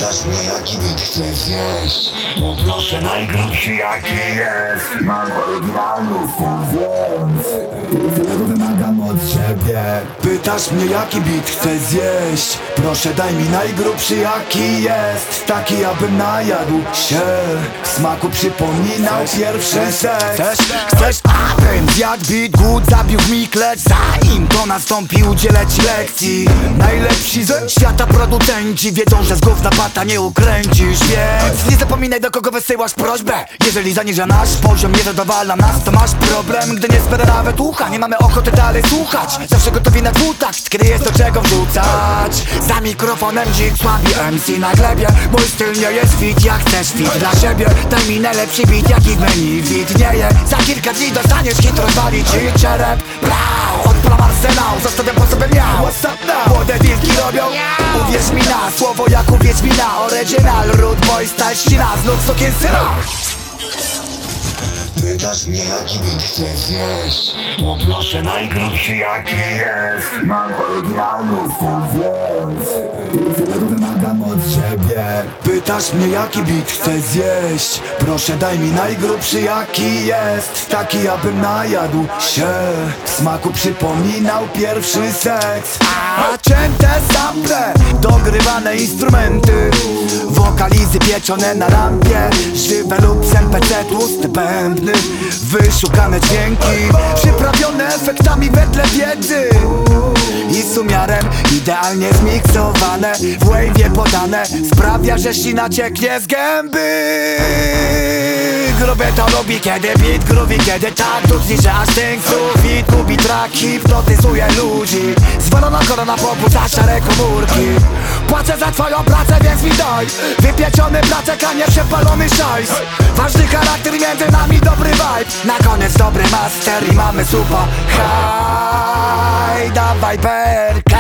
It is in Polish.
Pytasz mnie jaki bit chcesz zjeść? Poproszę najgrubszy jaki jest. Mam oryginalny styl, więc tego wymagam od ciebie. Pytasz mnie jaki bit chcesz zjeść? Proszę daj mi najgrubszy jaki jest. Taki abym najadł się, w smaku przypominał pierwszy seks. Chcesz abym zjadł bit, głód zabił mi kleć. Zanim to nastąpi udzielę ci lekcji. Najlepsi ze świata producenci wiedzą, że z gówna pata nie ukręcisz. Więc nie zapominaj do kogo wysyłasz prośbę. Jeżeli zaniża nasz poziom, nie zadowala nas, to masz problem. Gdy nie spera nawet ucha, nie mamy ochoty dalej słuchać. Zawsze gotowi na dwutakt, kiedy jest do czego wrzucać. Za mikrofonem dzik słabi MC na glebie. Mój styl nie jest fit, jak chcesz fit dla siebie. Daj mi najlepszy beat, jaki w menu widnieje. Za kilka dni dostaniesz hit, rozwali ci czerep. Blau, odplam arsenał, zostawiam po sobie miał. Młode wilki robią, uwierz mi na słowo jak uwierz mi na oryginal. Rude boy style ścina, znów sukiensyna. Pytasz mnie jaki bit chcesz zjeść? Poproszę najgrubszy jaki jest. Mam oryginalny styl, więc tego wymagam od ciebie. Pytasz mnie jaki bit chcesz zjeść? Proszę daj mi najgrubszy jaki jest. Taki abym najadł się, w smaku przypominał pierwszy seks. A cięte sample, dogrywane instrumenty, wokalizy pieczone na lampie, żywe lub z NPC tłusty bębny, wyszukane dźwięki, przyprawione efektami wedle wiedzy i z umiarem idealnie zmiksowane, w wave'ie podane, sprawia, że ślina cieknie z gęby. Grube to lubi, kiedy beat groovy, kiedy tak zniszczy aż ten sufit. Gubi track, hipnotyzuje ludzi. Zwalona korona pobudza szare komórki. Płacę za twoją pracę, więc mi daj wypieczony placek, a nie przepalony szajs. Ważny charakter, między nami dobry vibe. Na koniec dobry master i mamy supa. Haj, dawaj perka.